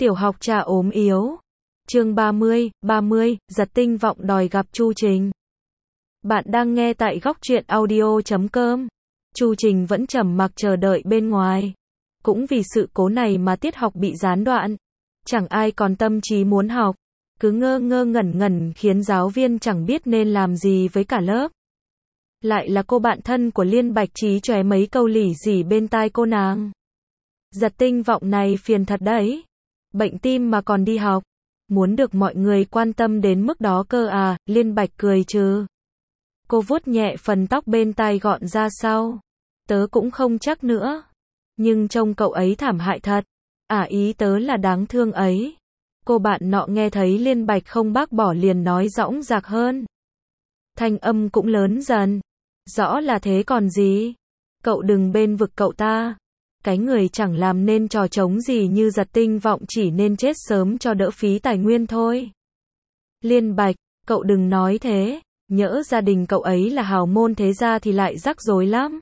Tiểu học trà ốm yếu. Chương 30, Giật Tinh Vọng đòi gặp Chu Trình. Bạn đang nghe tại góc truyện audio.com. Chu Trình vẫn trầm mặc chờ đợi bên ngoài. Cũng vì sự cố này mà tiết học bị gián đoạn. Chẳng ai còn tâm trí muốn học. Cứ ngơ ngơ ngẩn ngẩn khiến giáo viên chẳng biết nên làm gì với cả lớp. Lại là cô bạn thân của Liên Bạch Trí chóe mấy câu lỉ dỉ bên tai cô nàng. Giật Tinh Vọng này phiền thật đấy. Bệnh tim mà còn đi học. Muốn được mọi người quan tâm đến mức đó cơ à, Liên Bạch cười trừ. Cô vuốt nhẹ phần tóc bên tai gọn ra sau. Tớ cũng không chắc nữa. Nhưng trông cậu ấy thảm hại thật. Ý tớ là đáng thương ấy. Cô bạn nọ nghe thấy Liên Bạch không bác bỏ liền nói dõng dạc hơn. Thanh âm cũng lớn dần. Rõ là thế còn gì. Cậu đừng bên vực cậu ta. Cái người chẳng làm nên trò trống gì như Giật Tinh Vọng chỉ nên chết sớm cho đỡ phí tài nguyên thôi. Liên Bạch, cậu đừng nói thế. Nhỡ gia đình cậu ấy là hào môn thế gia thì lại rắc rối lắm.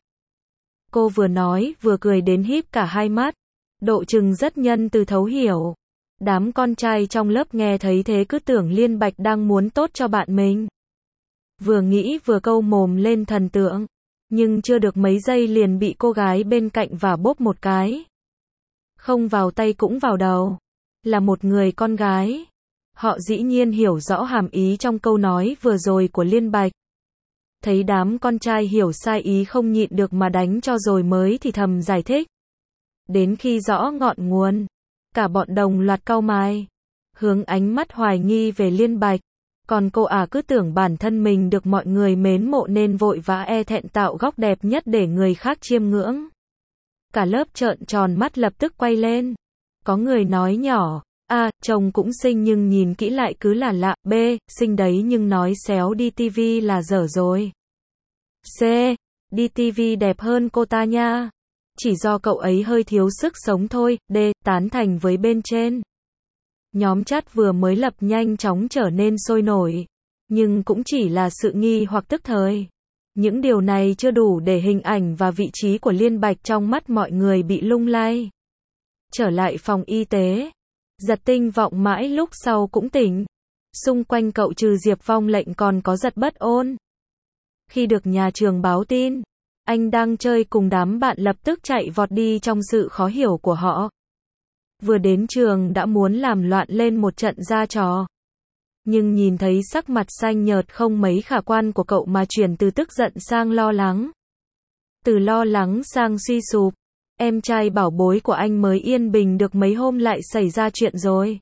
Cô vừa nói vừa cười đến híp cả hai mắt. Độ chừng rất nhân từ thấu hiểu. Đám con trai trong lớp nghe thấy thế cứ tưởng Liên Bạch đang muốn tốt cho bạn mình. Vừa nghĩ vừa câu mồm lên thần tượng. Nhưng chưa được mấy giây liền bị cô gái bên cạnh vả bốp một cái. Không vào tay cũng vào đầu. Là một người con gái. Họ dĩ nhiên hiểu rõ hàm ý trong câu nói vừa rồi của Liên Bạch. Thấy đám con trai hiểu sai ý không nhịn được mà đánh cho rồi mới thì thầm giải thích. Đến khi rõ ngọn nguồn, cả bọn đồng loạt cau mày, hướng ánh mắt hoài nghi về Liên Bạch. Còn cô cứ tưởng bản thân mình được mọi người mến mộ nên vội vã thẹn tạo góc đẹp nhất để người khác chiêm ngưỡng. Cả lớp trợn tròn mắt lập tức quay lên. Có người nói nhỏ, trông cũng xinh nhưng nhìn kỹ lại cứ là lạ. B, xinh đấy nhưng nói xéo đi tivi là dở rồi. C, đi tivi đẹp hơn cô ta nha. Chỉ do cậu ấy hơi thiếu sức sống thôi. D, tán thành với bên trên. Nhóm chat vừa mới lập nhanh chóng trở nên sôi nổi. Nhưng cũng chỉ là sự nghi hoặc tức thời. Những điều này chưa đủ để hình ảnh và vị trí của Liên Bạch trong mắt mọi người bị lung lay. Trở lại phòng y tế. Giật Tinh Vọng mãi lúc sau cũng tỉnh. Xung quanh cậu trừ Diệp Phong Lệnh còn có Giật Bất Ôn. Khi được nhà trường báo tin, anh đang chơi cùng đám bạn lập tức chạy vọt đi trong sự khó hiểu của họ. Vừa đến trường đã muốn làm loạn lên một trận ra trò. Nhưng nhìn thấy sắc mặt xanh nhợt không mấy khả quan của cậu mà chuyển từ tức giận sang lo lắng. Từ lo lắng sang suy sụp. Em trai bảo bối của anh mới yên bình được mấy hôm lại xảy ra chuyện rồi.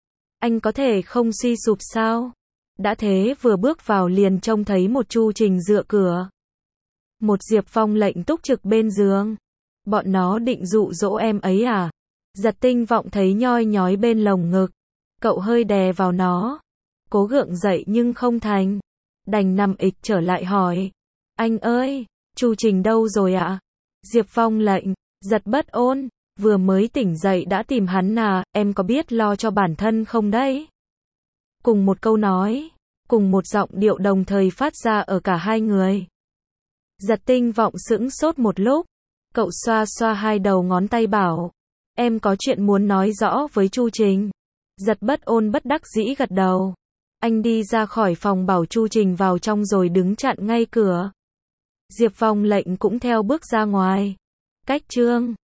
Anh có thể không suy sụp sao? Đã thế vừa bước vào liền trông thấy một Chu Trình dựa cửa. Một Diệp Phong Lệnh túc trực bên giường. Bọn nó định dụ dỗ em ấy à? Giật Tinh Vọng thấy nhoi nhói bên lồng ngực. Cậu hơi đè vào nó. Cố gượng dậy nhưng không thành. Đành nằm ịch trở lại hỏi. Anh ơi, Chu Trình đâu rồi ạ? Diệp Phong Lệnh, Giật Bất Ôn, vừa mới tỉnh dậy đã tìm hắn à, em có biết lo cho bản thân không đấy? Cùng một câu nói, cùng một giọng điệu đồng thời phát ra ở cả hai người. Giật Tinh Vọng sững sốt một lúc. Cậu xoa xoa hai đầu ngón tay bảo. Em có chuyện muốn nói rõ với Chu Trình. Giật Bất Ôn bất đắc dĩ gật đầu. Anh đi ra khỏi phòng bảo Chu Trình vào trong rồi đứng chặn ngay cửa. Diệp Phong Lệnh cũng theo bước ra ngoài. Cách chương